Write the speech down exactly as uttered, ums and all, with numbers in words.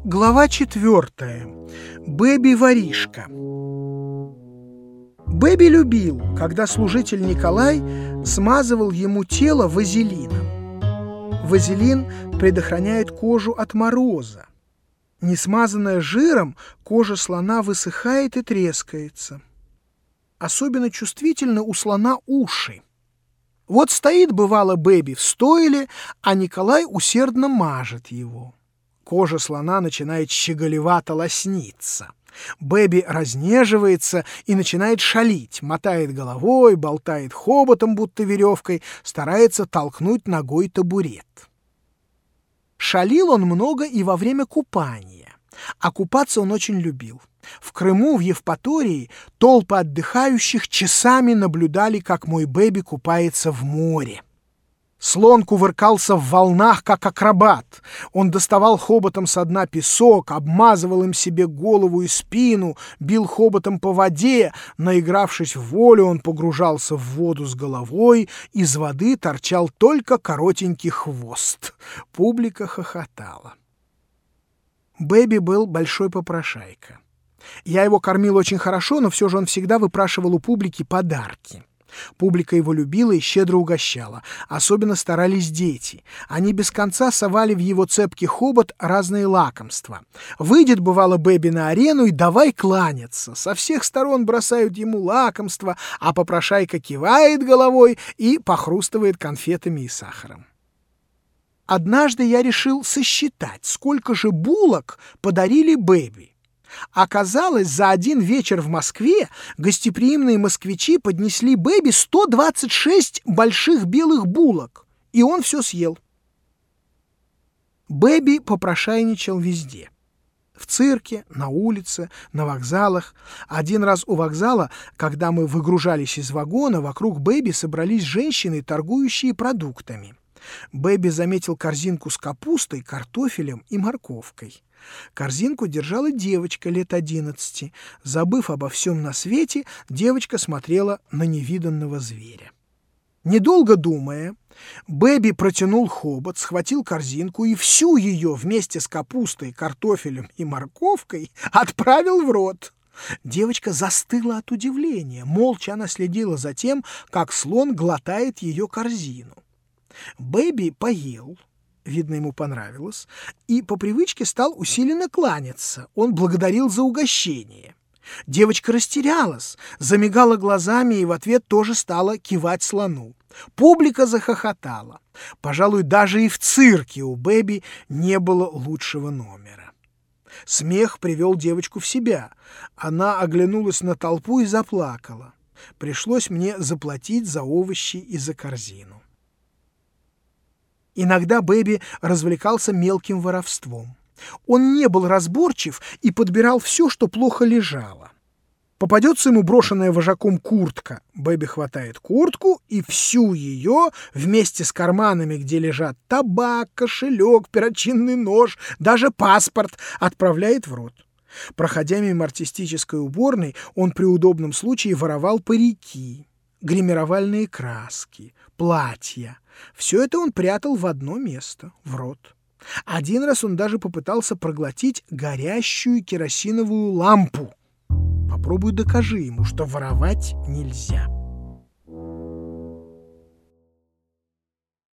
Глава четвертая. Бэби-воришка. Бэби любил, когда служитель Николай смазывал ему тело вазелином. Вазелин предохраняет кожу от мороза. Не смазанная жиром, кожа слона высыхает и трескается. Особенно чувствительны у слона уши. Вот стоит, бывало, Бэби в стойле, а Николай усердно мажет его. Кожа слона начинает щеголевато лосниться. Бэби разнеживается и начинает шалить, мотает головой, болтает хоботом, будто веревкой, старается толкнуть ногой табурет. Шалил он много и во время купания, а купаться он очень любил. В Крыму, в Евпатории, толпы отдыхающих часами наблюдали, как мой Бэби купается в море. Слон кувыркался в волнах, как акробат. Он доставал хоботом со дна песок, обмазывал им себе голову и спину, бил хоботом по воде. Наигравшись в волю, он погружался в воду с головой, из воды торчал только коротенький хвост. Публика хохотала. Бэби был большой попрошайка. Я его кормил очень хорошо, но все же он всегда выпрашивал у публики подарки. Публика его любила и щедро угощала. Особенно старались дети. Они без конца совали в его цепкий хобот разные лакомства. Выйдет, бывало, Бэби на арену и давай кланяться. Со всех сторон бросают ему лакомства, а попрошайка кивает головой и похрустывает конфетами и сахаром. Однажды я решил сосчитать, сколько же булок подарили Бэби. Оказалось, за один вечер в Москве гостеприимные москвичи поднесли Бэби сто двадцать шесть больших белых булок, и он все съел. Бэби попрошайничал везде. В цирке, на улице, на вокзалах. Один раз у вокзала, когда мы выгружались из вагона, вокруг Бэби собрались женщины, торгующие продуктами. Бэби заметил корзинку с капустой, картофелем и морковкой. Корзинку держала девочка лет одиннадцати. Забыв обо всем на свете, девочка смотрела на невиданного зверя. Недолго думая, Бэби протянул хобот, схватил корзинку и всю ее вместе с капустой, картофелем и морковкой отправил в рот. Девочка застыла от удивления. Молча она следила за тем, как слон глотает ее корзину. Бэби поел. Видно, ему понравилось, и по привычке стал усиленно кланяться. Он благодарил за угощение. Девочка растерялась, замигала глазами и в ответ тоже стала кивать слону. Публика захохотала. Пожалуй, даже и в цирке у Бэби не было лучшего номера. Смех привел девочку в себя. Она оглянулась на толпу и заплакала. Пришлось мне заплатить за овощи и за корзину. Иногда Бэби развлекался мелким воровством. Он не был разборчив и подбирал все, что плохо лежало. Попадется ему брошенная вожаком куртка. Бэби хватает куртку и всю ее вместе с карманами, где лежат табак, кошелек, перочинный нож, даже паспорт, отправляет в рот. Проходя мимо артистической уборной, он при удобном случае воровал парики, гримировальные краски, платья. Все это он прятал в одно место, в рот. Один раз он даже попытался проглотить горящую керосиновую лампу. Попробуй докажи ему, что воровать нельзя.